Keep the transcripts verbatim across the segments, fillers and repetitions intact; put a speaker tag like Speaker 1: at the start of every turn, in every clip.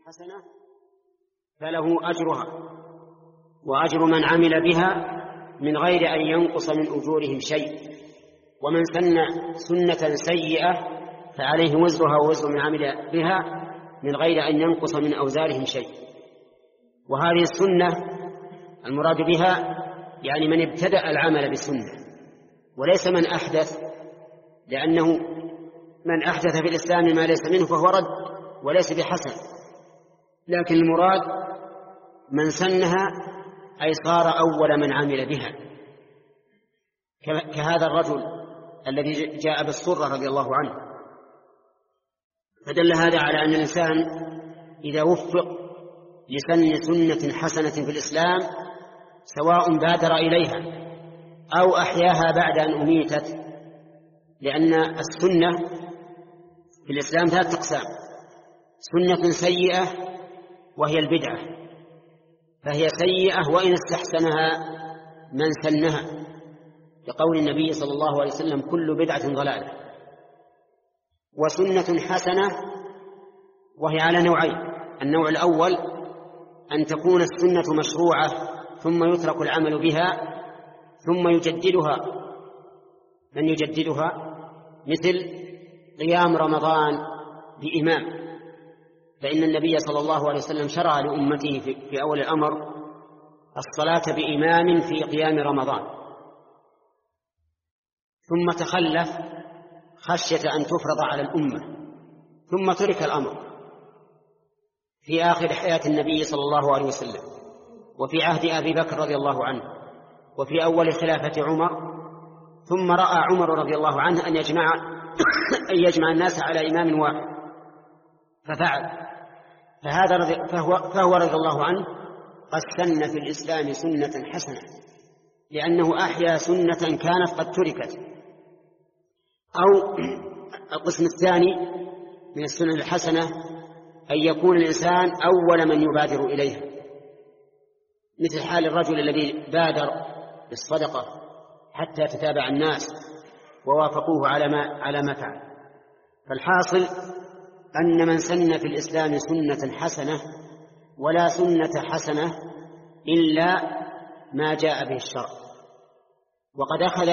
Speaker 1: حسنة فله أجرها وأجر من عمل بها من غير أن ينقص من أجورهم شيء، ومن سن سنة سيئة فعليه وزرها ووزر من عمل بها من غير أن ينقص من أوزارهم شيء. وهذه السنة المراد بها يعني من ابتدأ العمل بالسنة، وليس من أحدث، لأنه من أحدث في الإسلام ما ليس منه فهو رد وليس بحسن، لكن المراد من سنها أي صار أول من عمل بها، كهذا الرجل الذي جاء بالصرة رضي الله عنه. فدل هذا على أن الإنسان إذا وفق لسن سنة حسنة في الإسلام سواء بادر إليها أو أحياها بعد أن أميتت، لأن السنة في الإسلام ثلاثة أقسام: سنة سيئة وهي البدعة، فهي سيئة وإن استحسنها من سنها، لقول النبي صلى الله عليه وسلم: كل بدعة ضلالة. وسنة حسنة وهي على نوعين: النوع الأول أن تكون السنة مشروعة ثم يترك العمل بها ثم يجددها من يجددها، مثل قيام رمضان بإمام، فإن النبي صلى الله عليه وسلم شرع لأمته في أول الأمر الصلاة بإمام في قيام رمضان، ثم تخلف خشية أن تفرض على الأمة، ثم ترك الأمر في آخر حياة النبي صلى الله عليه وسلم، وفي عهد أبي بكر رضي الله عنه، وفي أول خلافة عمر. ثم رأى عمر رضي الله عنه أن يجمع أن يجمع الناس على إمام واحد ففعل، فهذا رضي فهو, فهو رضي الله عنه قد سن في الإسلام سنة حسنة، لأنه أحيا سنة كانت قد تركت. أو القسم الثاني من السنن الحسنة أن يكون الإنسان أول من يبادر إليها، مثل حال الرجل الذي بادر بالصدقة حتى تتابع الناس ووافقوه على ما على ما فعل. فالحاصل أن من سن في الإسلام سنة حسنة ولا سنة حسنة إلا ما جاء به الشرع. وقد أخذ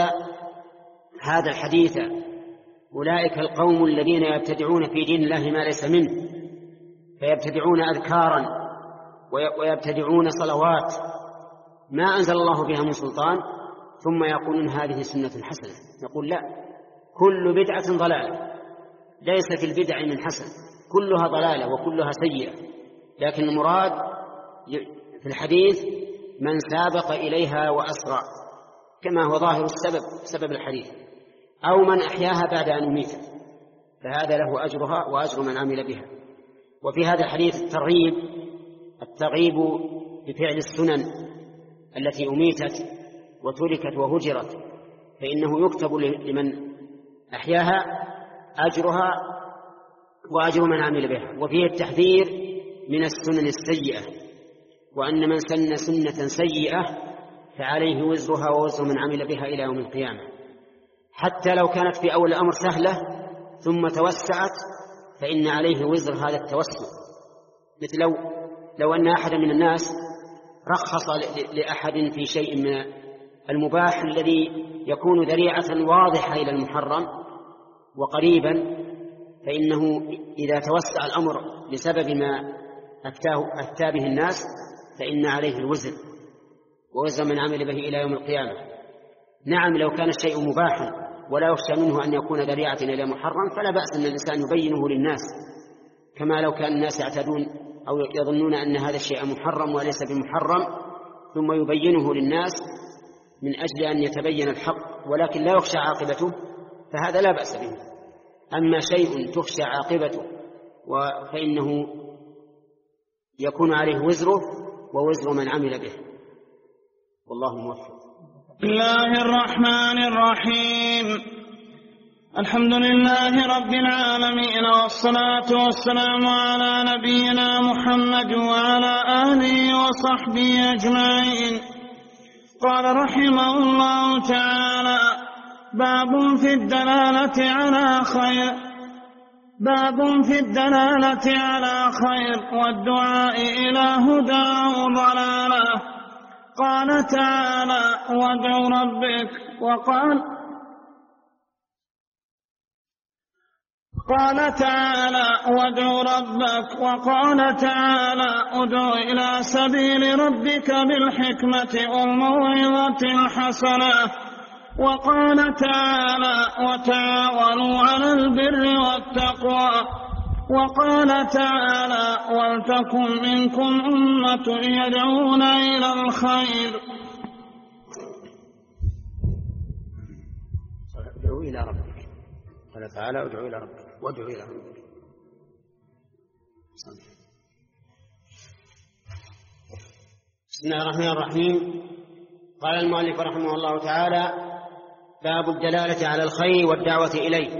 Speaker 1: هذا الحديث أولئك القوم الذين يبتدعون في دين الله ما ليس منه، فيبتدعون أذكارا ويبتدعون صلوات ما أنزل الله بها من سلطان، ثم يقولون هذه سنة حسنة. نقول لا، كل بدعة ضلالة، ليس في البدع من حسن، كلها ضلالة وكلها سيئة، لكن المراد في الحديث من سابق إليها وأسرع، كما هو ظاهر السبب سبب الحديث، أو من أحياها بعد أن أميتت، فهذا له أجرها وأجر من عمل بها. وفي هذا الحديث الترغيب الترغيب بفعل السنن التي أميتت وتركت وهجرت، فإنه يكتب لمن أحياها أجرها وأجر من عمل بها. وفيه التحذير من السنن السيئة، وأن من سن سنة سيئة فعليه وزرها ووزر من عمل بها إلى يوم القيامة، حتى لو كانت في أول الأمر سهلة ثم توسعت فإن عليه وزر هذا التوسع. مثل لو, لو أن أحد من الناس رخص لأحد في شيء من المباح الذي يكون ذريعة واضحة إلى المحرم وقريبا، فإنه إذا توسع الأمر بسبب ما أفتى به الناس فإن عليه الوزر ووزر من عمل به إلى يوم القيامة. نعم، لو كان الشيء مباحا ولا يخشى منه أن يكون ذريعة إلى محرم فلا بأس أن الإنسان يبينه للناس، كما لو كان الناس يعتدون أو يظنون أن هذا الشيء محرم وليس بمحرم ثم يبينه للناس من أجل أن يتبين الحق ولكن لا يخشى عاقبته، فهذا لا بأس به. أما شيء تخشى عاقبته فإنه يكون عليه وزره ووزر من عمل به، والله موفق.
Speaker 2: بسم الله الرحمن الرحيم. الحمد لله رب العالمين، والصلاة والسلام على نبينا محمد وعلى آله وصحبه أجمعين. قال رحمه الله تعالى: باب في الدلالة على خير. باب في الدلالة على خير والدعاء إلى هدى وضلالة. قال تعالى: وادع ربك. وقال قال تعالى: وادع ربك. وقال تعالى: ادع إلى سبيل ربك بالحكمة والموعظة الحسنة. وقال تعالى: وتعاونوا على البر والتقوى. وقال تعالى: ولتكن منكم أمة يدعون إلى الخير.
Speaker 1: ادعوا إلى ربك. قال تعالى: ادعوا إلى ربك وادعوا إلى ربك. بسم الله الرحمن الرحيم. قال المؤلف رحمه الله تعالى: باب الدلالة على الخير والدعوة إليه.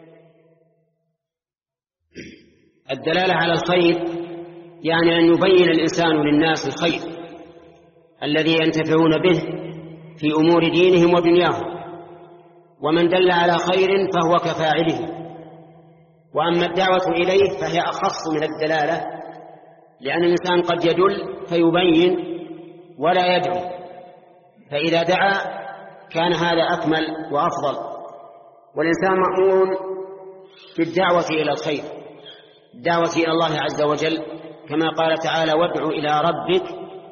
Speaker 1: الدلالة على الخير يعني أن يبين الإنسان للناس الخير الذي ينتفعون به في أمور دينهم ودنياهم، ومن دل على خير فهو كفاعله. وأما الدعوة إليه فهي أخص من الدلالة، لأن الإنسان قد يدل فيبين ولا يدعو، فإذا دعا كان هذا أكمل وأفضل. والإنسان مأمور في الدعوة إلى الخير، الدعوة إلى الله عز وجل، كما قال تعالى: وادع إلى ربك.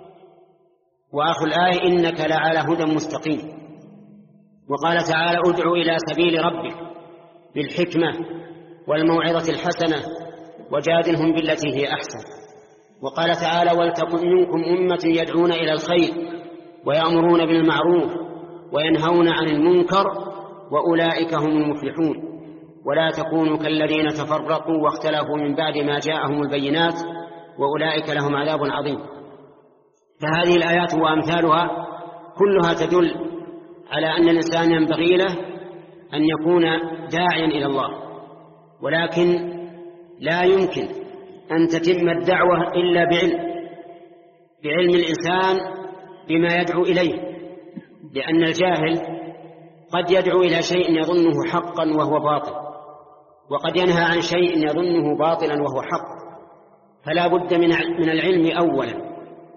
Speaker 1: وآخر الآية: إنك لعلى هدى مستقيم. وقال تعالى: ادع إلى سبيل ربك بالحكمة والموعظة الحسنة وجادلهم بالتي هي أحسن. وقال تعالى: ولتكن منكم أمة يدعون إلى الخير ويأمرون بالمعروف وينهون عن المنكر وأولئك هم المفلحون. ولا تكونوا كالذين تفرقوا واختلفوا من بعد ما جاءهم البينات وأولئك لهم عذاب عظيم. فهذه الآيات وأمثالها كلها تدل على أن الإنسان ينبغي له أن يكون داعيا إلى الله، ولكن لا يمكن أن تتم الدعوة إلا بعلم بعلم الإنسان بما يدعو إليه، لأن الجاهل قد يدعو إلى شيء يظنه حقا وهو باطل، وقد ينهى عن شيء يظنه باطلا وهو حق، فلا بد من العلم أولا،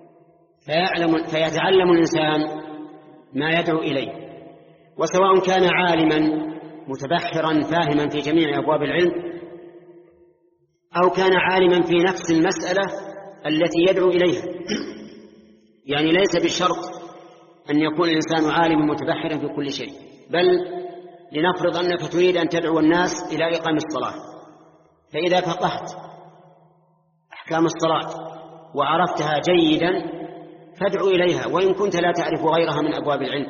Speaker 1: فيعلم فيتعلم الإنسان ما يدعو إليه. وسواء كان عالما متبحرا فاهما في جميع أبواب العلم، أو كان عالما في نفس المسألة التي يدعو إليها، يعني ليس بالشرط أن يكون الإنسان عالما متبحرا في كل شيء، بل لنفرض أنك تريد أن تدعو الناس إلى إقام الصلاة، فإذا فقهت أحكام الصلاة وعرفتها جيدا فادعو إليها، وإن كنت لا تعرف غيرها من أبواب العلم،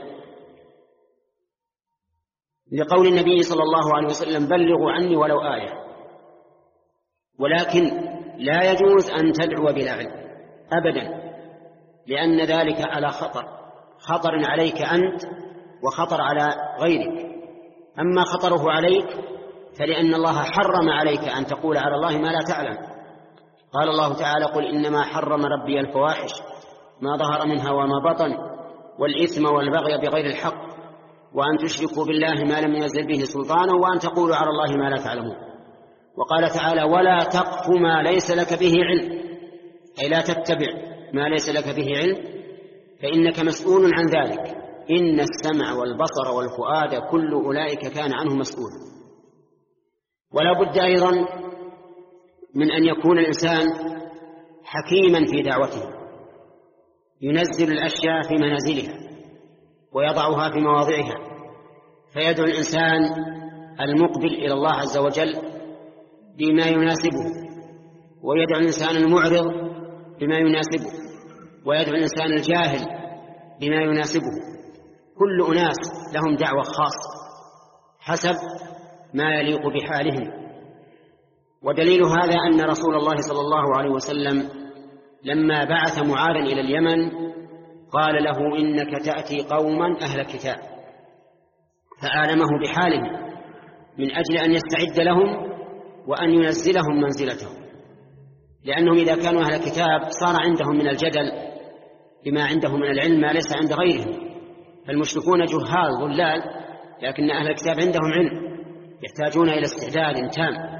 Speaker 1: لقول النبي صلى الله عليه وسلم: بلغوا عني ولو آية. ولكن لا يجوز أن تدعو بلا علم أبدا، لأن ذلك على خطر خطر عليك أنت وخطر على غيرك. أما خطره عليك فلأن الله حرم عليك أن تقول على الله ما لا تعلم. قال الله تعالى: قل إنما حرم ربي الفواحش ما ظهر منها وما بطن والإثم والبغي بغير الحق وأن تشركوا بالله ما لم ينزل به سلطانا وأن تقولوا على الله ما لا تعلمون. وقال تعالى: ولا تقف ما ليس لك به علم، أي لا تتبع ما ليس لك به علم فإنك مسؤول عن ذلك. إن السمع والبصر والفؤاد كل أولئك كان عنه مسؤول. ولا بد أيضا من أن يكون الإنسان حكيما في دعوته، ينزل الأشياء في منازلها ويضعها في مواضعها، فيدعو الإنسان المقبل إلى الله عز وجل بما يناسبه، ويدعو الإنسان المعرض بما يناسبه، ويدعو الإنسان الجاهل بما يناسبه. كل أناس لهم دعوة خاصة حسب ما يليق بحالهم. ودليل هذا أن رسول الله صلى الله عليه وسلم لما بعث معاذا إلى اليمن قال له: إنك تأتي قوما أهل كتاب، فأعلمه بحالهم من أجل أن يستعد لهم وأن ينزلهم منزلتهم، لأنهم إذا كانوا أهل كتاب صار عندهم من الجدل بما عندهم من العلم ما ليس عند غيرهم. فالمشركون جهال ضلال، لكن أهل الكتاب عندهم علم، يحتاجون إلى استعداد تام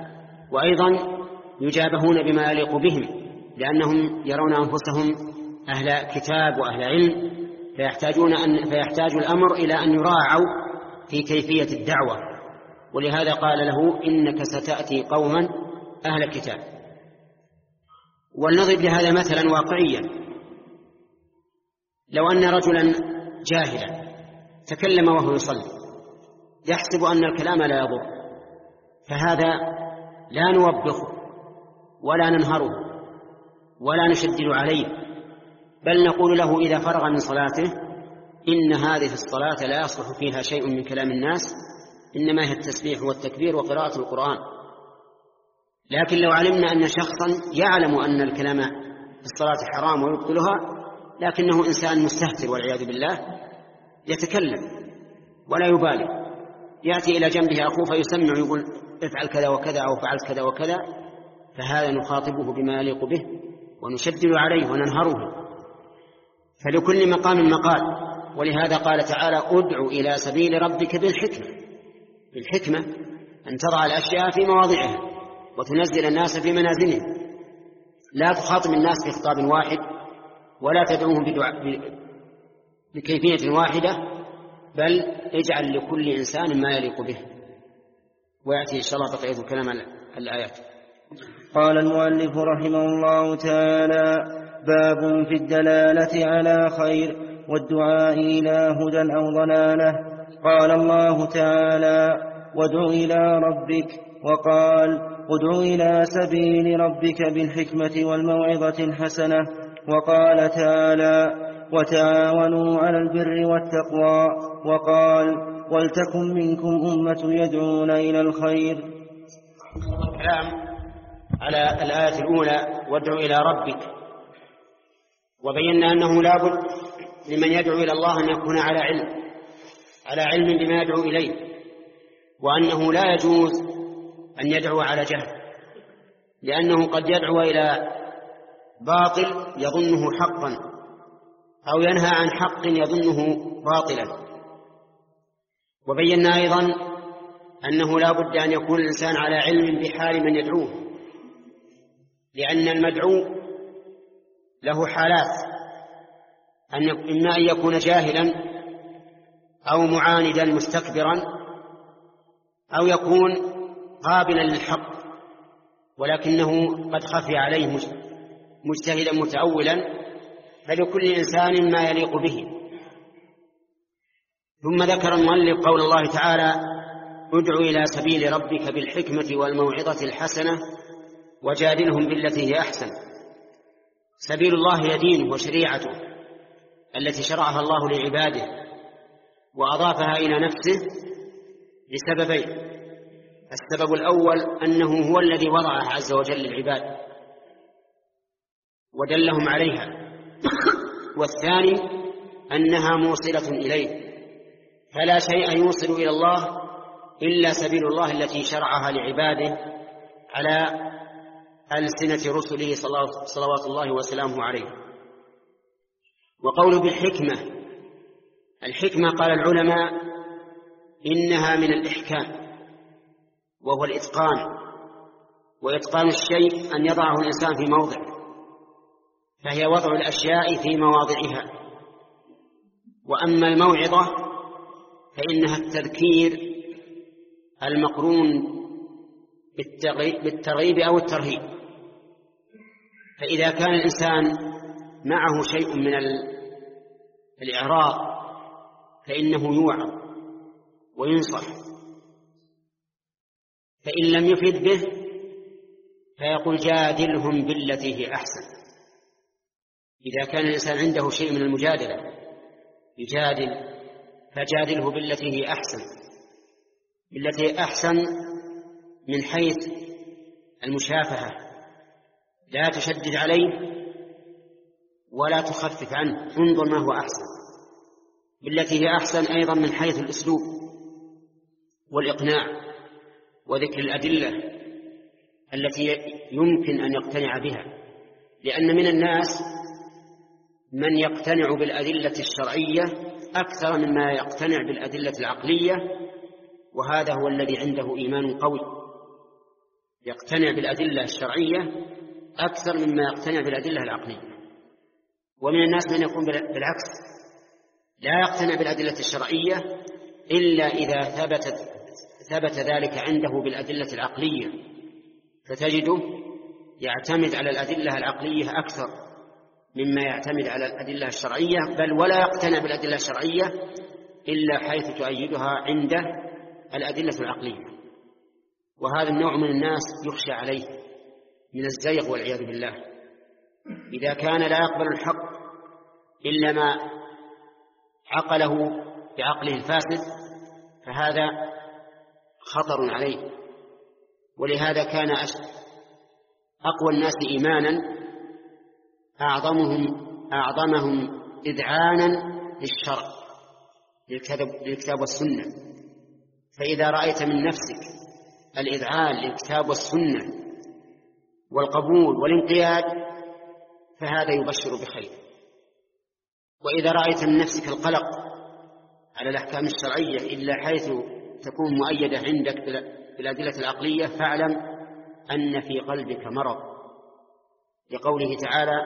Speaker 1: وأيضا يجابهون بما يليق بهم، لأنهم يرون أنفسهم أهل كتاب وأهل علم، فيحتاجون أن فيحتاج الأمر إلى أن يراعوا في كيفية الدعوة. ولهذا قال له إنك ستأتي قوما أهل كتاب. ولنضرب لهذا مثلا واقعيا، لو أن رجلا جاهلا تكلم وهو يصلي يحسب أن الكلام لا يضر، فهذا لا نوبخه ولا ننهره ولا نشدد عليه، بل نقول له إذا فرغ من صلاته إن هذه الصلاة لا يصلح فيها شيء من كلام الناس، إنما هي التسبيح والتكبير وقراءة القرآن. لكن لو علمنا أن شخصا يعلم أن الكلام في الصلاة حرام ويبطلها، لكنه إنسان مستهتر والعياذ بالله يتكلم ولا يبالي، يأتي إلى جنبه أخوه فيسمع يقول افعل كذا وكذا أو فعلت كذا وكذا، فهذا نخاطبه بما يليق به ونشدد عليه وننهره. فلكل مقام مقال. ولهذا قال تعالى ادع إلى سبيل ربك بالحكمة. بالحكمة أن تضع الأشياء في مواضعها وتنزل الناس في منازلهم، لا تخاطب الناس بخطاب واحد ولا تدعوهم بكيفية واحدة، بل اجعل لكل إنسان ما يليق به. ويأتي إن شاء الله بقية كلام الآيات.
Speaker 3: قال المؤلف رحمه الله تعالى باب في الدلالة على خير والدعاء إلى هدى أو ضلالة. قال الله تعالى وادع إلى ربك، وقال ادع إلى سبيل ربك بالحكمة والموعظة الحسنة. وقال تعالى وتعاونوا على البر والتقوى، وقال ولتكن منكم أمة يدعون إلى الخير.
Speaker 1: الكلام على الآية الأولى وادع إلى ربك، وبينا أنه لا بد لمن يدعو إلى الله أن يكون على علم على علم بما يدعو إليه، وأنه لا يجوز أن يدعو على جهل، لأنه قد يدعو إلى باطل يظنه حقا أو ينهى عن حق يظنه باطلا. وبينا أيضا أنه لا بد أن يكون الإنسان على علم بحال من يدعوه، لأن المدعو له حالات، أن إما أن يكون جاهلا أو معاندا مستكبرا، أو يكون قابلا للحق ولكنه قد خفي عليه مجتهدا متأولا، فلكل إنسان ما يليق به. ثم ذكر المؤلف قول الله تعالى ادع إلى سبيل ربك بالحكمة والموعظة الحسنة وجادلهم بالتي هي أحسن. سبيل الله هي دينه وشريعته التي شرعها الله لعباده وأضافها إلى نفسه لسببين: السبب الأول أنه هو الذي وضعها عز وجل للعباد ودلهم عليها، والثاني أنها موصلة إليه، فلا شيء يوصل إلى الله إلا سبيل الله التي شرعها لعباده على ألسنة رسله صلوات الله وسلامه عليه. وقول بالحكمة، الحكمة قال العلماء إنها من الإحكام وهو الإتقان، وإتقان الشيء أن يضعه الإنسان في موضع، فهي وضع الأشياء في مواضعها. وأما الموعظة فإنها التذكير المقرون بالترغيب أو الترهيب، فإذا كان الإنسان معه شيء من الإعراض فإنه يوعظ وينصح، فإن لم يفد به فيقول جادلهم بالتي هي أحسن. إذا كان الإنسان عنده شيء من المجادلة يجادل فجادله بالتي هي أحسن. بالتي هي أحسن من حيث المشافهة، لا تشدد عليه ولا تخفف عنه، انظر ما هو أحسن. بالتي هي أحسن أيضا من حيث الأسلوب والإقناع وذكر الأدلة التي يمكن أن يقتنع بها، لأن من الناس من يقتنع بالأدلة الشرعية أكثر مما يقتنع بالأدلة العقلية، وهذا هو الذي عنده إيمان قوي. يقتنع بالأدلة الشرعية أكثر مما يقتنع بالأدلة العقلية. ومن الناس من يكون بالعكس، لا يقتنع بالأدلة الشرعية إلا إذا ثبت ثبت ذلك عنده بالأدلة العقلية، فتجده يعتمد على الأدلة العقلية أكثر مما يعتمد على الأدلة الشرعية، بل ولا يقتنع بالأدلة الشرعية إلا حيث تؤيدها عنده الأدلة العقلية. وهذا النوع من الناس يخشى عليه من الزيغ والعياذ بالله. إذا كان لا يقبل الحق إلا ما عقله بعقله الفاسد فهذا خطر عليه. ولهذا كان أقوى الناس إيمانا أعظمهم أعظمهم إذعانا للشرع للكتاب والسنة. فإذا رأيت من نفسك الإذعان للكتاب والسنة والقبول والانقياد فهذا يبشر بخير. وإذا رأيت من نفسك القلق على الأحكام الشرعية إلا حيث تكون مؤيدة عندك بالأدلة العقلية فاعلم أن في قلبك مرض، لقوله تعالى: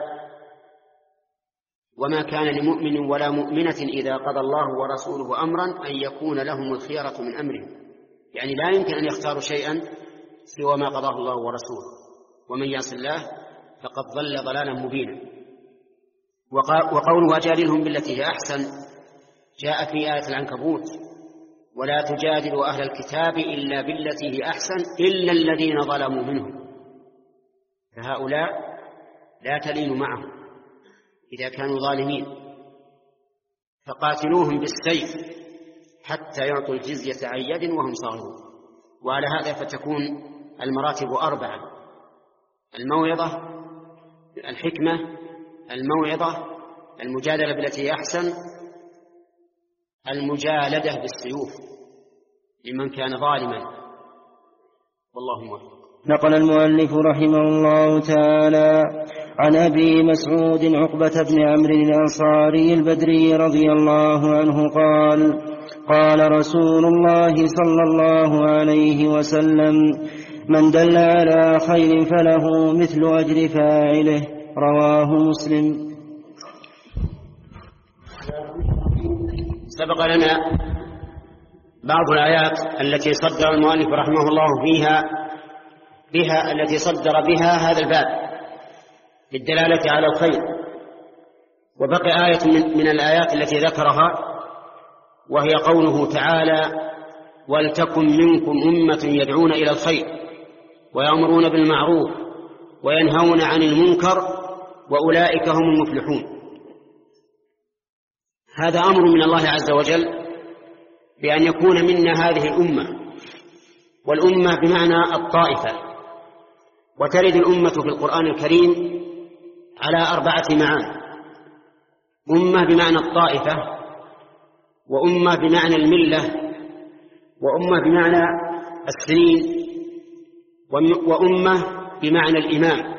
Speaker 1: وما كان لمؤمن ولا مؤمنة إذا قضى الله ورسوله أمرا أن يكون لهم الخيرة من أمرهم. يعني لا يمكن أن يختاروا شيئا سوى ما قضاه الله ورسوله، ومن يعص الله فقد ضل ضلالا مبينا. وقوله وجادلهم بالتي هي أحسن جاء في آية العنكبوت: ولا تجادلوا أهل الكتاب إلا بالتي هي أحسن إلا الذين ظلموا منهم. فهؤلاء لا تلين معهم إذا كانوا ظالمين، فقاتلوهم بالسيف حتى يعطوا الجزية عن يد وهم صاغرون. وعلى هذا فتكون المراتب أربعة: الموعظة، الحكمة، الموعظة، المجادلة بالتي هي أحسن، المجالدة بالسيوف لمن كان ظالما. والله موفق.
Speaker 3: نقل المؤلف رحمه الله تعالى عن أبي مسعود عقبة بن عمرو الأنصاري البدري رضي الله عنه قال: قال رسول الله صلى الله عليه وسلم: من دل على خير فله مثل أجر فاعله. رواه مسلم.
Speaker 1: سبق لنا بعض الآيات التي صدر المؤلف رحمه الله فيها بها التي صدر بها هذا الباب للدلالة على الخير، وبقي آية من الآيات التي ذكرها وهي قوله تعالى: ولتكن منكم أمة يدعون إلى الخير ويأمرون بالمعروف وينهون عن المنكر وأولئك هم المفلحون. هذا أمر من الله عز وجل بأن يكون منا هذه الأمة، والأمة بمعنى الطائفة، وترد الأمة في القرآن الكريم على أربعة معاني: أمة بمعنى الطائفة، وأمة بمعنى الملة، وأمة بمعنى السنين، وأمة بمعنى الإمام.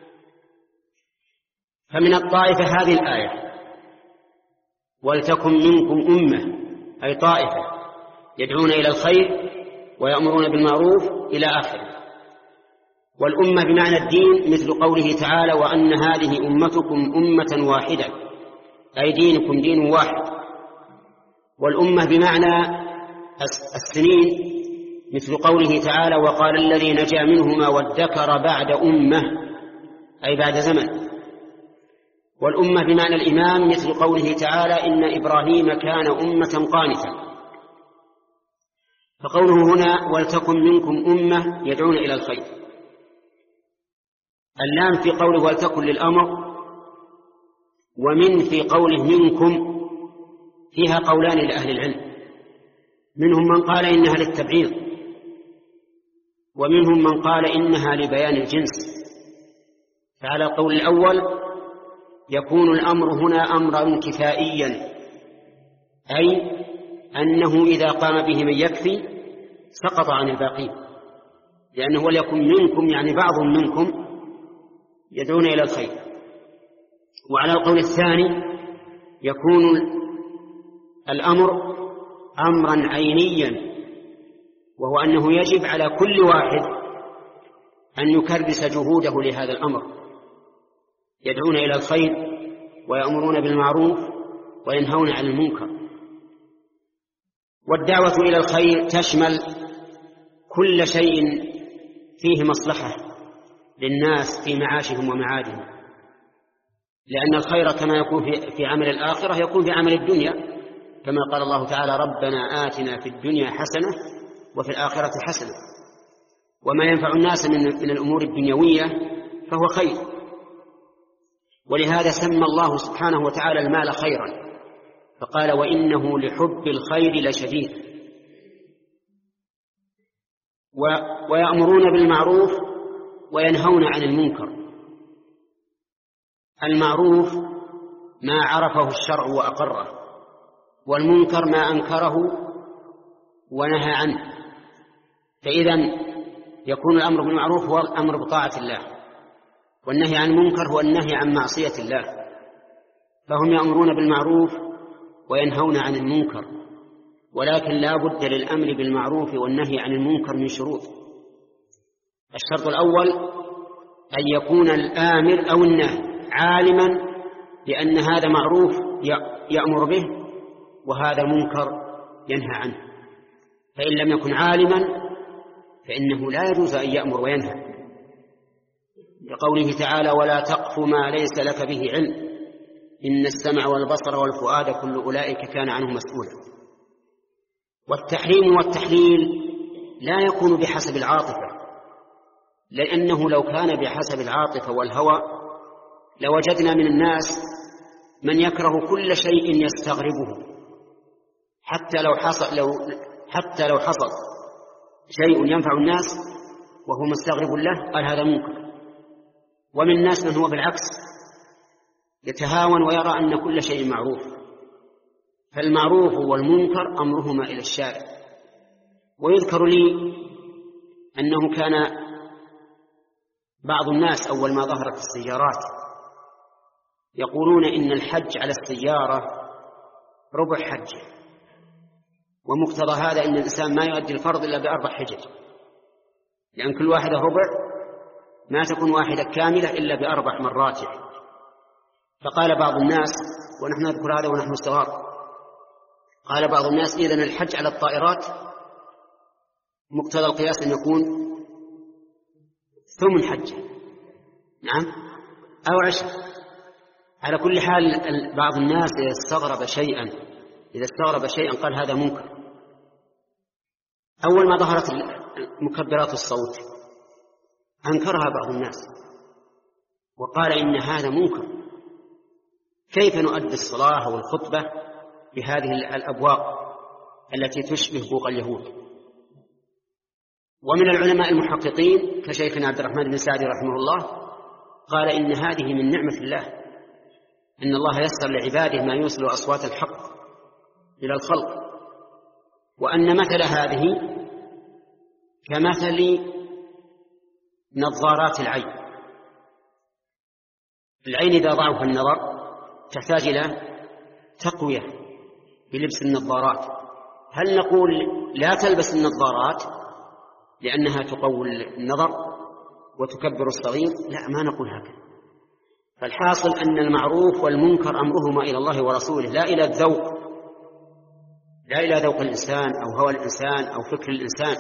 Speaker 1: فمن الطائفة هذه الآية: ولتكن منكم أمة، أي طائفة يدعون إلى الخير ويأمرون بالمعروف إلى آخره. والأمة بمعنى الدين مثل قوله تعالى: وأن هذه أمتكم أمة واحدة، أي دينكم دين واحد. والأمة بمعنى السنين مثل قوله تعالى: وقال الذي نجا منهما وادكر بعد أمة، أي بعد زمن. والأمة بمعنى الإمام مثل قوله تعالى: إن إبراهيم كان أمة قانتا. فقوله هنا: ولتكن منكم أمة يدعون إلى الخير، اللام في قوله ولتكن للأمر، ومن في قوله منكم فيها قولان لأهل العلم، منهم من قال إنها للتبعيض، ومنهم من قال إنها لبيان الجنس. فعلى القول الأول يكون الأمر هنا أمرا كفائيا، أي أنه إذا قام به من يكفي سقط عن الباقين، لأنه وليكن منكم يعني بعض منكم يدعون إلى الخير. وعلى القول الثاني يكون الأمر أمرا عينيا، وهو أنه يجب على كل واحد أن يكرس جهوده لهذا الأمر، يدعون إلى الخير ويأمرون بالمعروف وينهون عن المنكر. والدعوة إلى الخير تشمل كل شيء فيه مصلحة للناس في معاشهم ومعادهم، لأن الخير كما يكون في عمل الآخرة يكون في عمل الدنيا، كما قال الله تعالى: ربنا آتنا في الدنيا حسنة وفي الآخرة حسنة. وما ينفع الناس من الأمور الدنيوية فهو خير. ولهذا سمى الله سبحانه وتعالى المال خيرا، فقال: وإنه لحب الخير لشديد. ويأمرون بالمعروف وينهون عن المنكر. المعروف ما عرفه الشرع وأقره، والمنكر ما أنكره ونهى عنه. فإذا يكون الأمر بالمعروف هو الأمر بطاعة الله، والنهي عن المنكر هو النهي عن معصية الله. فهم يأمرون بالمعروف وينهون عن المنكر، ولكن لا بد للأمر بالمعروف والنهي عن المنكر من شروط. الشرط الأول أن يكون الآمر أو الناهي عالما بأن هذا معروف يأمر به وهذا منكر ينهى عنه. فإن لم يكن عالما فإنه لا يجوز أن يأمر وينهى، لقوله تعالى: ولا تقف ما ليس لك به علم إن السمع والبصر والفؤاد كل أولئك كان عنه مسؤولا. والتحريم والتحليل لا يكون بحسب العاطفة، لأنه لو كان بحسب العاطفة والهوى لوجدنا من الناس من يكره كل شيء يستغربه، حتى لو حصل لو حتى لو حصل شيء ينفع الناس وهو مستغرب له قال هذا منكر. ومن الناس من هو بالعكس يتهاون ويرى أن كل شيء معروف. فالمعروف والمنكر أمرهما إلى الشارع. ويذكر لي أنه كان بعض الناس أول ما ظهرت السيارات يقولون إن الحج على السيارة ربع حجه، ومقتضى هذا أن الإنسان ما يؤدي الفرض إلا بأربع حجج، لأن كل واحدة ربع ما تكون واحدة كاملة إلا بأربع مرات. فقال بعض الناس، ونحن نذكر هذا ونحن صغار، قال بعض الناس: إذن الحج على الطائرات مقتضى القياس أن يكون ثمن حجة، نعم، أو عشر. على كل حال بعض الناس إذا استغرب شيئا إذا استغرب شيئا قال هذا منكر. أول ما ظهرت مكبرات الصوت أنكرها بعض الناس وقال إن هذا منكر. كيف نؤدي الصلاة والخطبة بهذه الأبواق التي تشبه بوق اليهود؟ ومن العلماء المحققين كشيخنا عبد الرحمن بن سعدي رحمه الله قال إن هذه من نعمة الله، إن الله يسر لعباده ما يوصل أصوات الحق إلى الخلق، وأن مثل هذه كمثل نظارات العين. العين إذا ضعف النظر تحتاج إلى تقوية بلبس النظارات. هل نقول لا تلبس النظارات لأنها تقوي النظر وتكبر الصغير؟ لا، ما نقول هكذا. فالحاصل أن المعروف والمنكر أمرهما إلى الله ورسوله، لا إلى الذوق، لا إلى ذوق الإنسان أو هوى الإنسان أو فكر الإنسان.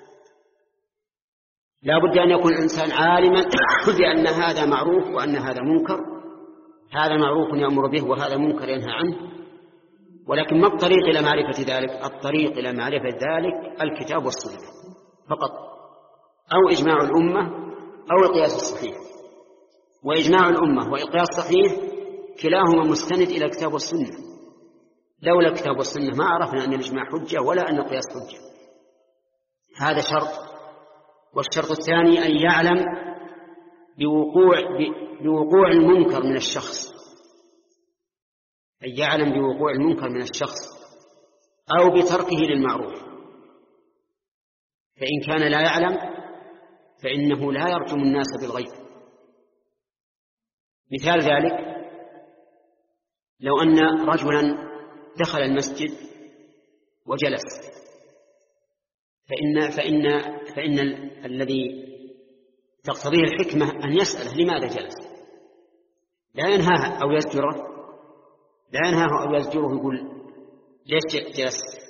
Speaker 1: لا بد أن يكون الإنسان عالما بأن هذا معروف وأن هذا منكر، هذا معروف يأمر به وهذا منكر ينهى عنه. ولكن ما الطريق إلى معرفة ذلك؟ الطريق إلى معرفة ذلك الكتاب والسنة فقط، أو إجماع الأمة أو القياس الصحيح. وإجماع الأمة والقياس الصحيح كلاهما مستند إلى الكتاب والسنة. لولا الكتاب والسنة ما عرفنا أن الإجماع حجة ولا أن القياس حجة. هذا شرط. والشرط الثاني أن يعلم بوقوع, بوقوع المنكر من الشخص، أن يعلم بوقوع المنكر من الشخص أو بتركه للمعروف. فإن كان لا يعلم فإنه لا يرجم الناس بالغيب. مثال ذلك لو أن رجلا دخل المسجد وجلس، فإن, فإن, فإن الذي تقتضيه الحكمة أن يسأله لماذا جلس، لا ينهاه أو يزجره، لا ينهاه أو يزجره يقول ليش جلست،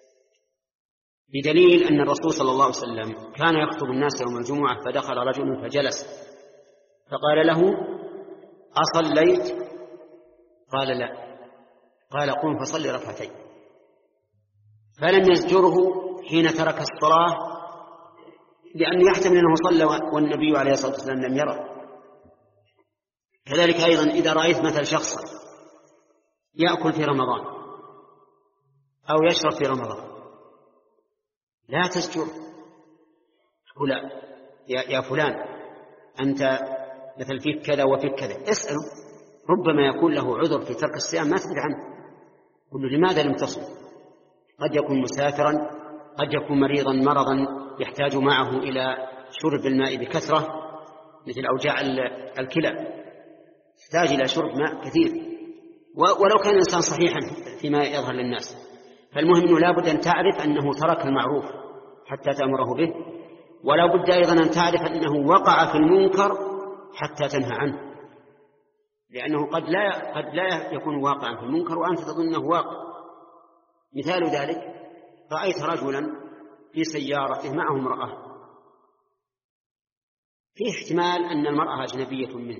Speaker 1: بدليل أن الرسول صلى الله عليه وسلم كان يخطب الناس يوم الجمعة فدخل رجل فجلس فقال له أصليت؟ قال لا. قال قم فصلي ركعتين. فلم يزجره حين ترك الصلاة لأنه يحتمل أنه صلى والنبي عليه الصلاة والسلام لم يره. كذلك أيضا إذا رأيت مثل شخصا يأكل في رمضان أو يشرب في رمضان لا تزجر، تقول يا فلان أنت مثل فيك كذا وفيك كذا، اسأله، ربما يكون له عذر في ترك الصيام ما تدري عنه، قل له لماذا لم تصم؟ قد يكون مسافرا، قد يكون مريضا مرضا يحتاج معه إلى شرب الماء بكثرة مثل أوجاع الكلى، يحتاج إلى شرب ماء كثير، ولو كان الإنسان صحيحا فيما يظهر للناس. فالمهم أنه لا بد أن تعرف أنه ترك المعروف حتى تأمره به، ولا بد أيضا أن تعرف أنه وقع في المنكر حتى تنهى عنه، لأنه قد لا, قد لا يكون واقعا في المنكر وأنت تظنه واقع. مثال ذلك رأيت رجلا في سيارته معه امرأة، في احتمال أن المرأة أجنبية منه،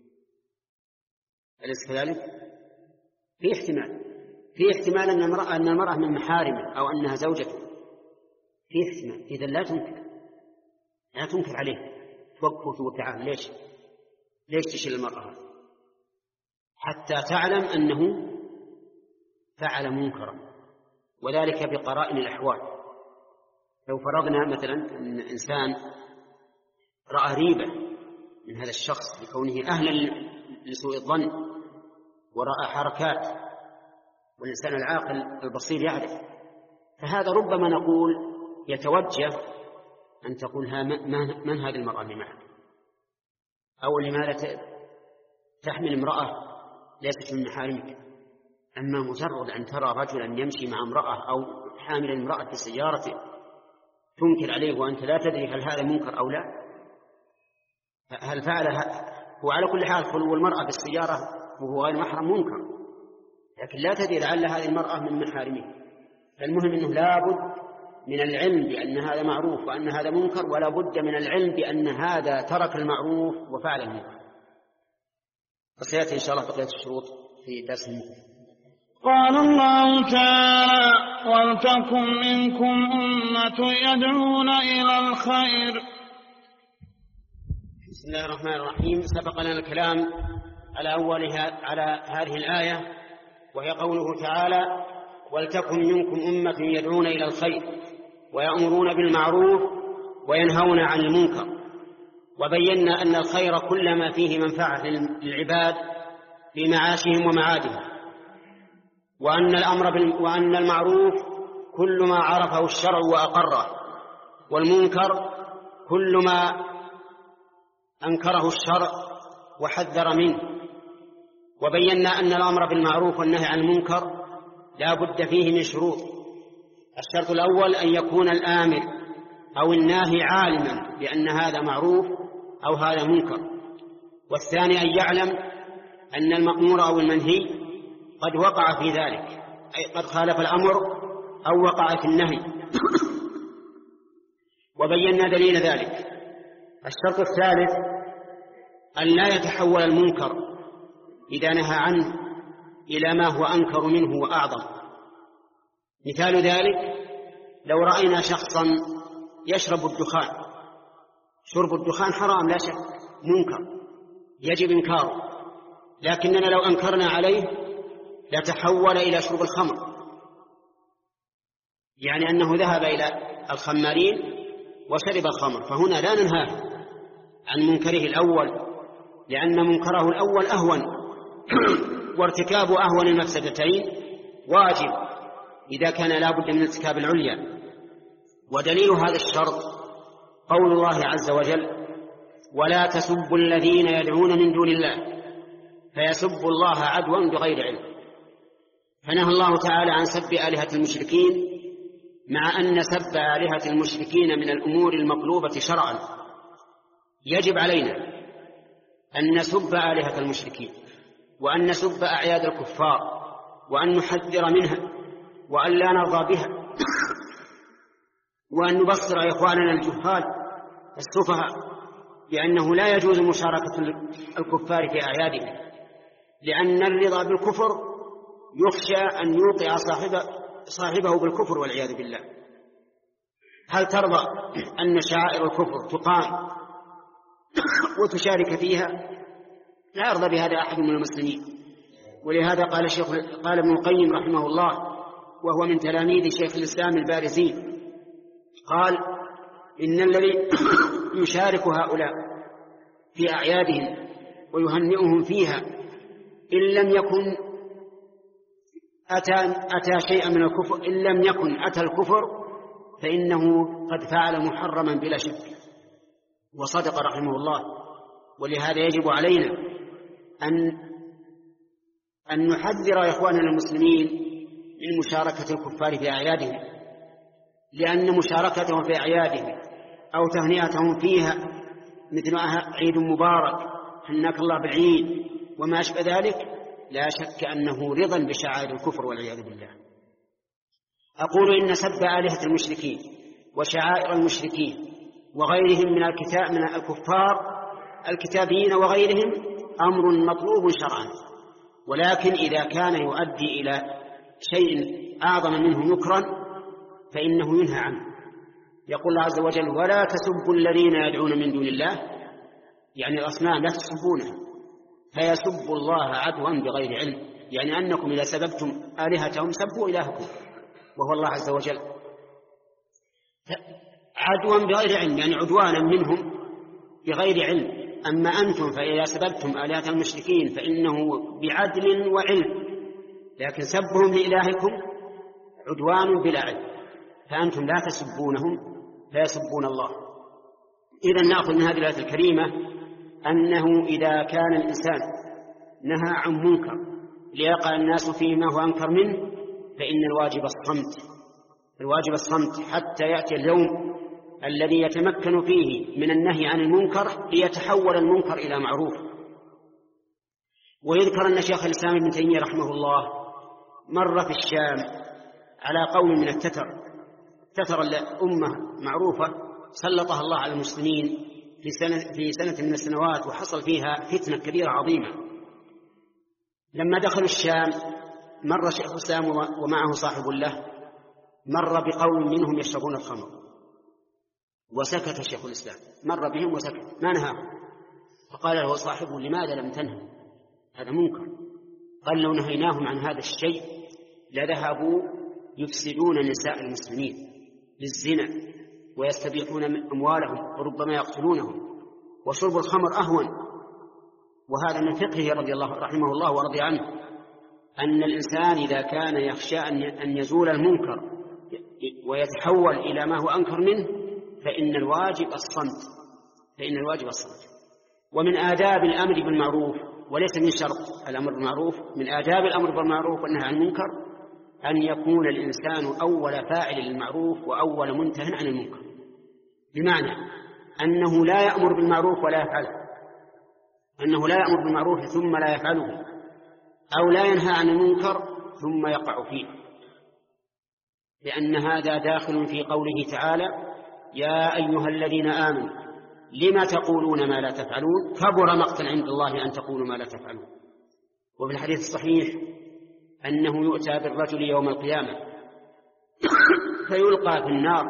Speaker 1: أليس كذلك؟ في احتمال في احتمال أن المرأة أن المرأة من محارمه أو أنها زوجته، في احتمال. إذا لا تنكر لا تنكر عليه، توقف وتقول تعال ليش ليش تشيل المرأة حتى تعلم أنه فعل منكرا، وذلك بقرائن الأحوال. لو فرضنا مثلا أن إنسان رأى ريبة من هذا الشخص لكونه أهلا لسوء الظن ورأى حركات، والإنسان العاقل البصير يعرف، فهذا ربما نقول يتوجه أن تقول ها من هذه المرأة اللي معك، أو لماذا تحمل امرأة ليست من محارمك. أما مجرد أن ترى رجلا يمشي مع امرأة أو حامل امرأة في سيارته تنكر عليه وأنت لا تدري هل هذا منكر أو لا، هل فعلها هو على كل حال خلو المرأة بالسيارة وهو غير محرم منكر، لكن لا تدري لعل هذه المرأة من محارمه. فالمهم أنه لا بد من العلم بأن هذا معروف وأن هذا منكر، ولا بد من العلم بأن هذا ترك المعروف وفعل المنكر. وسيأتي إن شاء الله بقية الشروط في درس المقبل.
Speaker 2: قال الله تعالى ولتكن منكم أمة يدعون إلى الخير.
Speaker 1: بسم الله الرحمن الرحيم. سبق لنا الكلام على أولها على هذه الآية، وهي قوله تعالى ولتكن منكم أمة يدعون إلى الخير ويأمرون بالمعروف وينهون عن المنكر. وبينا أن الخير كل ما فيه منفعة للعباد في معاشهم ومعادهم، وأن الأمر بال... وأن المعروف كل ما عرفه الشرع وأقره، والمنكر كل ما أنكره الشرع وحذر منه. وبينا أن الأمر بالمعروف والنهي عن المنكر لا بد فيه من شروط. الشرط الأول أن يكون الآمر أو الناهي عالما بأن هذا معروف أو هذا منكر، والثاني أن يعلم أن المأمور أو المنهي قد وقع في ذلك، أي قد خالف الأمر أو وقع في النهي. وبينا دليل ذلك. الشرط الثالث أن لا يتحول المنكر إذا نهى عنه إلى ما هو أنكر منه وأعظم. مثال ذلك لو رأينا شخصا يشرب الدخان، شرب الدخان حرام لا شك، منكر يجب إنكاره، لكننا لو أنكرنا عليه لتحول إلى شرب الخمر، يعني أنه ذهب إلى الخمارين وشرب الخمر، فهنا لا ننهاه عن منكره الأول، لأن منكره الأول أهون وارتكاب أهون المفسدتين واجب إذا كان لا بد من ارتكاب العليا. ودليل هذا الشرط قول الله عز وجل ولا تسبوا الذين يدعون من دون الله فيسبوا الله عدوا بغير علم. فنهى الله تعالى عن سب آلهة المشركين، مع أن سب آلهة المشركين من الأمور المطلوبة شرعا، يجب علينا أن نسب آلهة المشركين، وأن نسب أعياد الكفار، وأن نحذر منها، وأن لا نرضى بها، وأن نبصر إخواننا الجهال السفهاء بأنه لا يجوز مشاركة الكفار في أعيادهم، لأن الرضا بالكفر يخشى أن يوقع صاحبه, صاحبه بالكفر والعياذ بالله. هل ترضى أن شعائر الكفر تقام وتشارك فيها؟ لا يرضى بهذا أحد من المسلمين. ولهذا قال, قال ابن القيم رحمه الله، وهو من تلاميذ شيخ الإسلام البارزي، قال: إن الذي يشارك هؤلاء في أعيادهم ويهنئهم فيها إن لم يكن أتى, أتى شيئا من الكفر إن لم يكن أتى الكفر فإنه قد فعل محرما بلا شك. وصدق رحمه الله. ولهذا يجب علينا أن أن نحذر إخواننا المسلمين من مشاركة الكفار في أعيادهم، لأن مشاركتهم في أعيادهم أو تهنئتهم فيها مثل عيد مبارك، حناك الله بالعيد وما أشبه ذلك، لا شك أنه رضا بشعائر الكفر والعياذ بالله. أقول إن سب آلهة المشركين وشعائر المشركين وغيرهم من الكتاب من الكفار الكتابيين وغيرهم أمر مطلوب شرعا، ولكن إذا كان يؤدي إلى شيء أعظم منه نكرا فإنه ينهى عنه. يقول الله عز وجل: ولا تسبوا الذين يدعون من دون الله، يعني الأصنام لا تسبونها، فيسبوا الله عدوا بغير علم، يعني أنكم إذا سببتم آلهتهم سبوا إلهكم وهو الله عز وجل، عدوا بغير علم، يعني عدوانا منهم بغير علم. أما أنتم فإذا سببتم آلهة المشركين فإنه بعدل وعلم، لكن سبهم لإلهكم عدوان بلا علم، فأنتم لا تسبونهم فيسبون الله. إذن نأخذ من هذه الآية الكريمة أنه إذا كان الإنسان نهى عن منكر ليقع الناس فيه ما هو أنكر منه فإن الواجب الصمت، الواجب الصمت حتى يأتي اليوم الذي يتمكن فيه من النهي عن المنكر ليتحول المنكر إلى معروف. ويذكر أن شيخ الإسلام ابن تيمية رحمه الله مر في الشام على قوم من التتر، تتر الأمة معروفة سلطها الله على المسلمين في سنة, في سنة من السنوات، وحصل فيها فتنة كبيرة عظيمة. لما دخلوا الشام مر شيخ الإسلام ومعه صاحب له، مر بقوم منهم يشربون الخمر، وسكت شيخ الإسلام، مر بهم وسكت ما نهاهم، فقال له صاحبه: لماذا لم تنهوا؟ هذا منكر. قال: لو نهيناهم عن هذا الشيء لذهبوا يفسدون نساء المسلمين للزنا ويستبيحون أموالهم وربما يقتلونهم، وشرب الخمر أهون. وهذا من فقهه رضي الله رحمه الله ورضي عنه، أن الإنسان إذا كان يخشى أن يزول المنكر ويتحول إلى ما هو أنكر منه فإن الواجب الصمت، فإن الواجب الصمت. ومن آداب الأمر بالمعروف، وليس من شرط الأمر بالمعروف، من آداب الأمر بالمعروف والنهي عن المنكر أن يكون الإنسان أول فاعل للمعروف وأول منته عن المنكر، بمعنى أنه لا يأمر بالمعروف ولا يفعله، أنه لا يأمر بالمعروف ثم لا يفعله، أو لا ينهى عن المنكر ثم يقع فيه، لأن هذا داخل في قوله تعالى: يا أيها الذين آمنوا لما تقولون ما لا تفعلون كبر مقتا عند الله أن تقولوا ما لا تفعلون. وفي الحديث الصحيح أنه يؤتى بالرجل يوم القيامة فيلقى في النار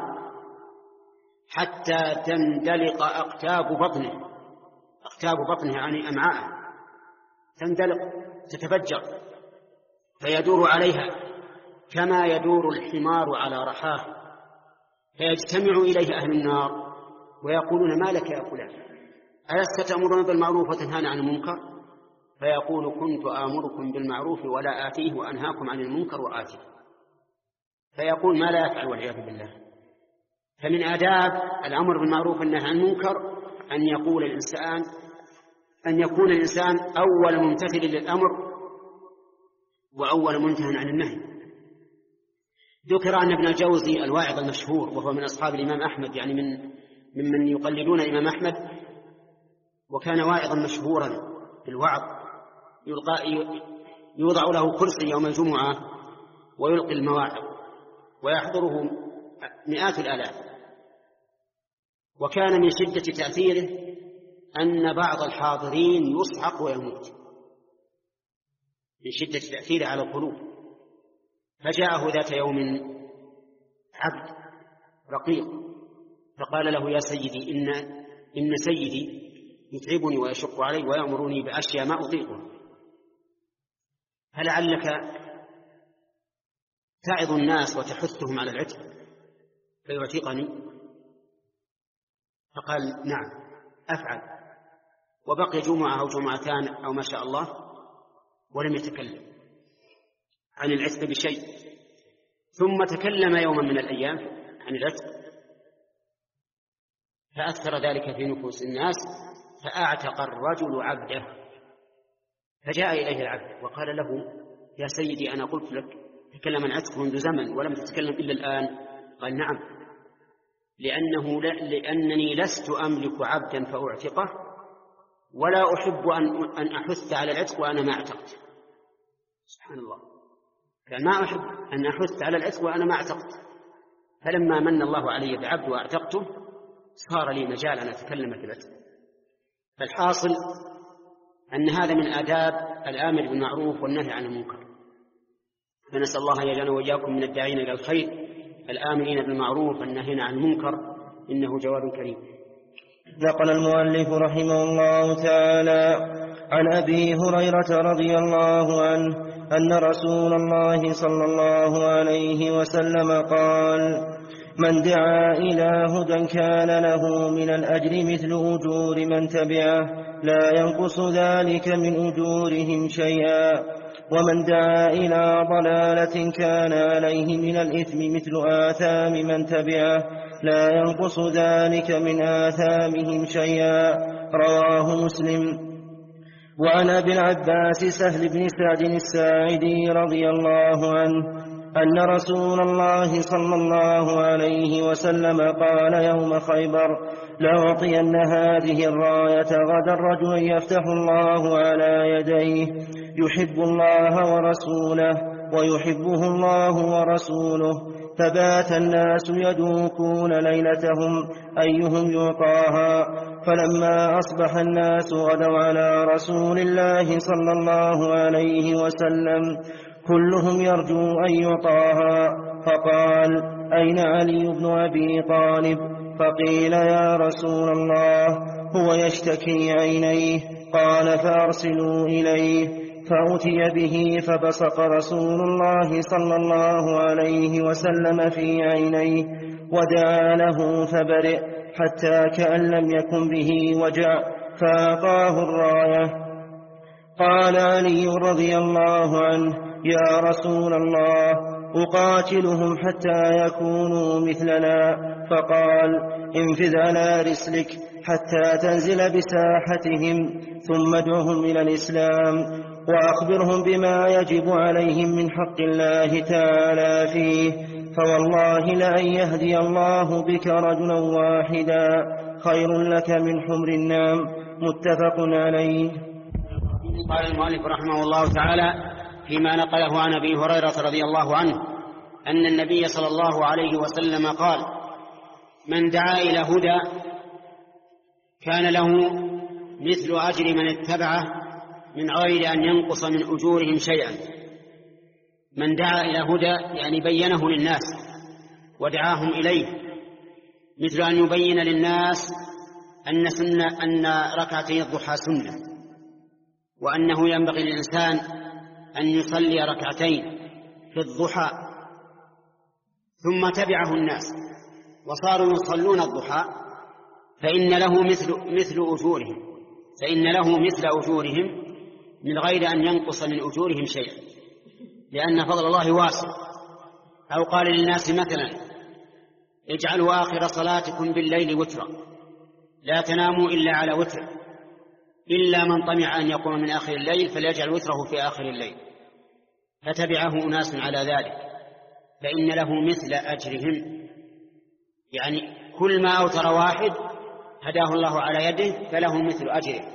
Speaker 1: حتى تندلق أقتاب بطنه، أقتاب بطنه يعني أمعاءه تندلق تتفجر، فيدور عليها كما يدور الحمار على رحاه، فيجتمع إليه أهل النار ويقولون: ما لك يا فلان، ألست تأمرون بالمعروف وتنهون عن المنكر؟ فيقول: كنت آمركم بالمعروف ولا آتيه وأنهاكم عن المنكر وآتيه. فيقول ما لا يفعل والعياذ بالله. فمن آداب الأمر بالمعروف والنهي عن المنكر أن يقول الإنسان أن يكون الإنسان أول ممتثل للأمر وأول منتهى عن النهي. ذكر أن ابن الجوزي الواعظ المشهور وهو من أصحاب الإمام أحمد، يعني من ممن يقلدون الإمام أحمد، وكان واعظا مشهورا بالوعظ، يوضع له كرسي يوم الجمعة ويلقي المواعظ ويحضره مئات الآلاف. وكان من شدة تأثيره أن بعض الحاضرين يصعق ويموت من شدة تأثيره على القلوب. فجاءه ذات يوم عبد رقيق فقال له: يا سيدي، إن, إن سيدي يتعبني ويشق علي ويأمرني بأشياء ما أطيقها، فلعلك تعظ الناس وتحثهم على العتق فيعتقني. فقال: نعم أفعل. وبقي جمعة أو جمعتان أو ما شاء الله ولم يتكلم عن العتق بشيء. ثم تكلم يوما من الأيام عن العتق فأثر ذلك في نفوس الناس فأعتق الرجل عبده. فجاء إليه العبد وقال له: يا سيدي، أنا قلت لك تكلم عن عتق منذ زمن ولم تتكلم إلا الآن. قال: نعم، لأنه لأنني لست أملك عبدا فأعتقه، ولا أحب أن أحث على العتق وأنا ما اعتقت. سبحان الله، قال: ما أحب أن أحث على العتق وأنا ما اعتقت. فلما من الله علي بعبد وأعتقته صار لي مجال أن أتكلم في العتق. فالحاصل أن هذا من آداب الآمر بالمعروف والنهي عن المنكر. فنسأل الله أن يجعلنا وإياكم من الداعين إلى الخير الآمرين بالمعروف والناهين عن المنكر، إنه جواد كريم.
Speaker 3: نقل المؤلف رحمه الله تعالى عن أبي هريرة رضي الله عنه أن رسول الله صلى الله عليه وسلم قال: من دعا إلى هدى كان له من الأجر مثل أجور من تبعه لا ينقص ذلك من أجورهم شيئا، ومن دعا إلى ضلالة كان عليه من الإثم مثل آثام من تبعه لا ينقص ذلك من آثامهم شيئا. رواه مسلم. وعن أبي العباس سهل بن سعد الساعدي رضي الله عنه أن رسول الله صلى الله عليه وسلم قال يوم خيبر: لأعطين هذه الراية غدا رجل يفتح الله على يديه يحب الله ورسوله ويحبه الله ورسوله. فبات الناس يدوكون ليلتهم أيهم يعطاها، فلما أصبح الناس غدوا على رسول الله صلى الله عليه وسلم كلهم يرجو أن يعطاها. فقال: أين علي بن أبي طالب؟ فقيل: يا رسول الله هو يشتكي عينيه. قال: فأرسلوا إليه. فأتي به فبصق رسول الله صلى الله عليه وسلم في عينيه ودعا له فبرئ حتى كأن لم يكن به وجع، فأعطاه الراية. قال علي رضي الله عنه: يا رسول الله أقاتلهم حتى يكونوا مثلنا. فقال: انفذ على رسلك حتى تنزل بساحتهم ثم ادعهم إلى الإسلام وأخبرهم بما يجب عليهم من حق الله تعالى فيه، فوالله لأن يهدي الله بك رجلا واحدا خير لك من حمر النعم. متفق عليه.
Speaker 1: قال المؤلف رحمه الله تعالى فيما نقله عن أبي هريرة رضي الله عنه أن النبي صلى الله عليه وسلم قال: من دعا إلى هدى كان له مثل أجر من اتبعه من غير أن ينقص من أجورهم شيئا. من دعا إلى هدى يعني بينه للناس ودعاهم إليه، مثل أن يبين للناس أن, سنة أن ركعتي الضحى سنة، وأنه ينبغي للإنسان أن يصلي ركعتين في الضحى، ثم تبعه الناس وصاروا يصلون الضحى، فإن له مثل, مثل أجورهم فإن له مثل أجورهم من غير أن ينقص من أجورهم شيئا، لأن فضل الله واسع. أو قال للناس مثلا: اجعلوا آخر صلاتكم بالليل وترا، لا تناموا إلا على وتر، إلا من طمع أن يقوم من آخر الليل فليجعل وتره في آخر الليل. فتبعه أناس على ذلك، فإن له مثل أجرهم، يعني كل ما أوتر واحد هداه الله على يده فله مثل أجره.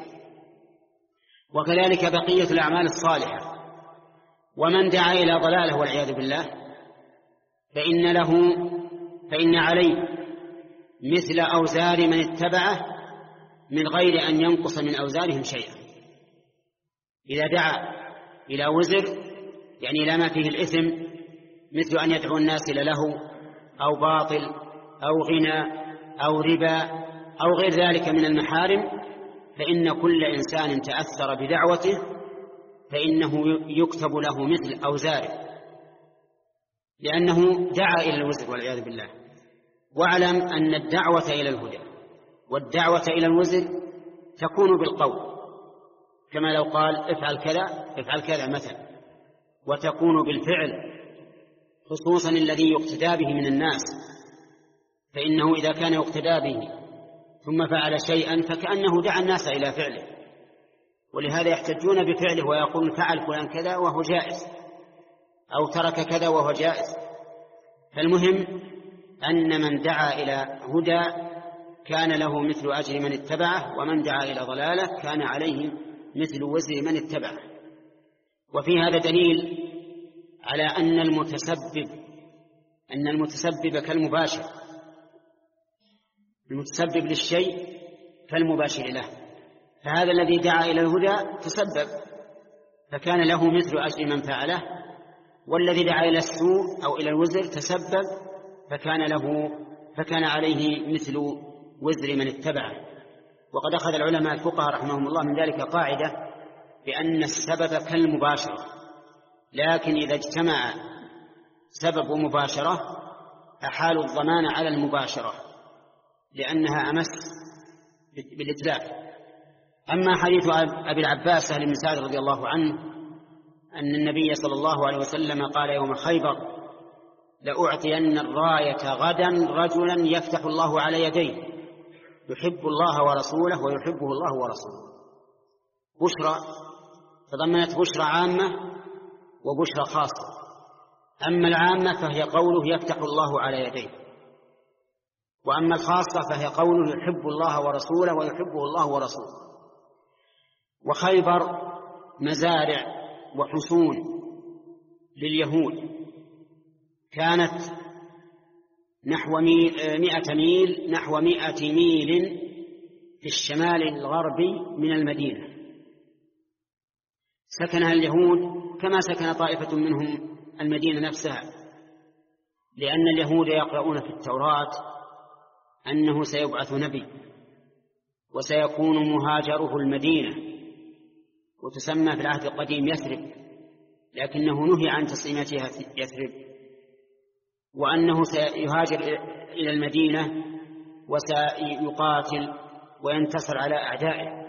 Speaker 1: وكذلك بقية الأعمال الصالحة. ومن دعا إلى ضلاله والعياذ بالله فإن له فإن عليه مثل أوزار من اتبعه من غير أن ينقص من أوزارهم شيئا. إذا دعا إلى وزر يعني إلى ما فيه الإثم مثل أن يدعو الناس إلى له أو باطل أو غنى أو ربا أو غير ذلك من المحارم، فإن كل إنسان تأثر بدعوته فإنه يكتب له مثل أوزاره لأنه دعا إلى الوزر والعياذ بالله. واعلم أن الدعوة إلى الهدى والدعوة إلى الوزر تكون بالقول كما لو قال افعل كذا افعل كذا مثلا، وتكون بالفعل خصوصا الذي يقتدى به من الناس، فإنه إذا كان يقتدى به ثم فعل شيئا فكأنه دعا الناس إلى فعله، ولهذا يحتجون بفعله ويقول فعل فلان كذا وهو جائز أو ترك كذا وهو جائز. فالمهم أن من دعا إلى هدى كان له مثل أجر من اتبعه، ومن دعا إلى ضلالة كان عليه مثل وزر من اتبعه. وفي هذا دليل على أن المتسبب أن المتسبب كالمباشر، المتسبب للشيء كالمباشر له. فهذا الذي دعا إلى الهدى تسبب فكان له مثل أجر من فعله، والذي دعا إلى السوء أو إلى الوزر تسبب فكان له فكان عليه مثل وزر من اتبعه. وقد أخذ العلماء الفقهاء رحمهم الله من ذلك قاعدة بأن السبب كالمباشرة، لكن إذا اجتمع سبب ومباشرة أحالوا الضمان على المباشرة لأنها أمس بالإتلاف. أما حديث أبي العباس سهل بن سعد رضي الله عنه أن النبي صلى الله عليه وسلم قال يوم خيبر لأعطين الراية غدا رجلا يفتح الله على يديه يحب الله ورسوله ويحبه الله ورسوله. بشرى تضمنت بشرى عامة وبشرى خاصة. أما العامة فهي قوله يفتح الله على يديه، وأما الخاصة فهي قوله يحب الله ورسوله ويحبه الله ورسوله. وخيبر مزارع وحصون لليهود كانت نحو مئة ميل نحو مئة ميل في الشمال الغربي من المدينة، سكنها اليهود كما سكن طائفة منهم المدينة نفسها، لأن اليهود يقرؤون في التوراة أنه سيبعث نبي وسيكون مهاجره المدينة، وتسمى في العهد القديم يثرب، لكنه نهي عن تسميتها يثرب، وأنه سيهاجر إلى المدينة وسيقاتل وينتصر على أعدائه،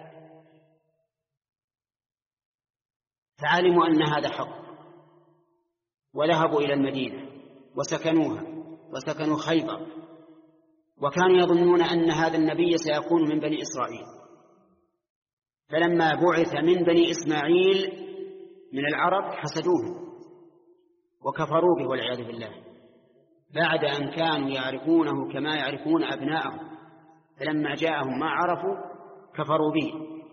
Speaker 1: فعلموا أن هذا حق وذهبوا إلى المدينة وسكنوها وسكنوا خيبر، وكانوا يظنون أن هذا النبي سيكون من بني إسرائيل. فلما بعث من بني إسماعيل من العرب حسدوه وكفروا به والعياذ بالله، بعد أن كانوا يعرفونه كما يعرفون أبناءهم، فلما جاءهم ما عرفوا كفروا به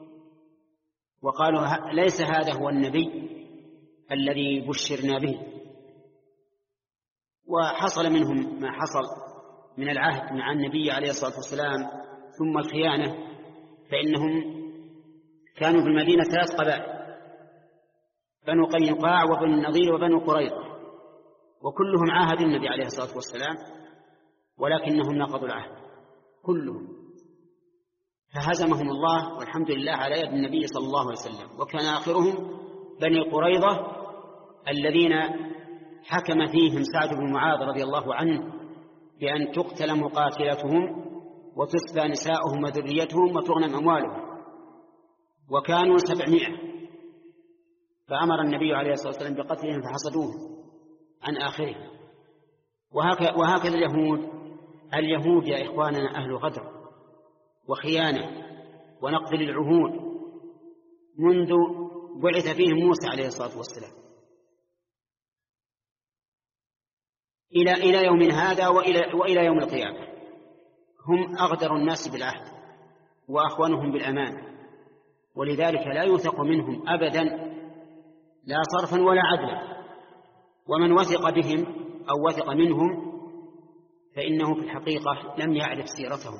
Speaker 1: وقالوا ليس هذا هو النبي الذي بشرنا به. وحصل منهم ما حصل من العهد مع النبي عليه الصلاة والسلام ثم الخيانة، فإنهم كانوا في المدينة ثلاث قبائل: بنو قينقاع وبنو النضير وبنو قريظة، وكلهم عاهدوا النبي عليه الصلاة والسلام ولكنهم نقضوا العهد كلهم، فهزمهم الله والحمد لله على يد النبي صلى الله عليه وسلم. وكان آخرهم بني قريظة الذين حكم فيهم سعد بن معاذ رضي الله عنه بأن تقتل مقاتلتهم وتسبى نساؤهم وذريتهم وتغنم أموالهم، وكانوا سبعمائة، فأمر النبي عليه الصلاة والسلام بقتلهم فحصدوهم عن آخرهم. وهكذا اليهود اليهود يا إخواننا أهل غدر وخيانة ونقض للعهود منذ بعث فيهم موسى عليه الصلاة والسلام إلى إلى يوم هذا وإلى وإلى يوم القيامة، هم أغدر الناس بالعهد وأخونهم بالأمانة، ولذلك لا يوثق منهم أبدا لا صرفا ولا عدلا. ومن وثق بهم أو وثق منهم فإنه في الحقيقة لم يعرف سيرتهم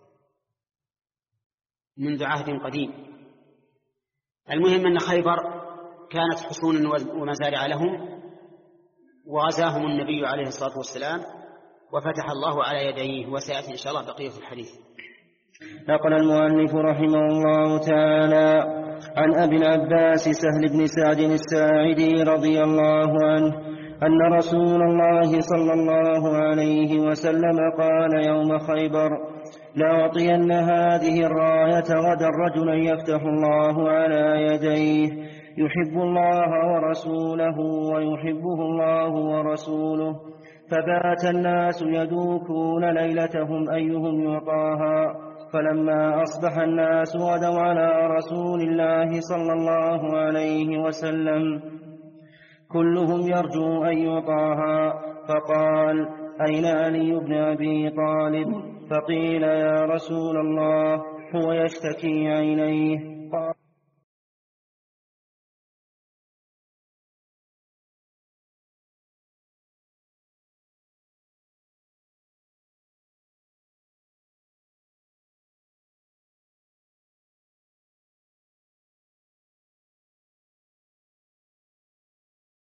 Speaker 1: منذ عهد قديم. المهم أن خيبر كانت حصونا ومزارع لهم، وغزاهم النبي عليه الصلاة والسلام وفتح الله على يديه، وسيأتي إن شاء الله بقية الحديث.
Speaker 3: نقل المؤلف رحمه الله تعالى عن أبي العباس سهل بن سعد الساعدي رضي الله عنه أن رسول الله صلى الله عليه وسلم قال يوم خيبر: لأعطين هذه الراية غدا رجلا يفتح الله على يديه يحب الله ورسوله ويحبه الله ورسوله. فبات الناس يدوكون ليلتهم أيهم يعطاها، فلما أصبح الناس غدوا على رسول الله صلى الله عليه وسلم كلهم يرجو أن يعطاها، فقال: أين علي بن أبي طالب؟ فقيل: يا رسول الله هو يشتكي عينيه. قال: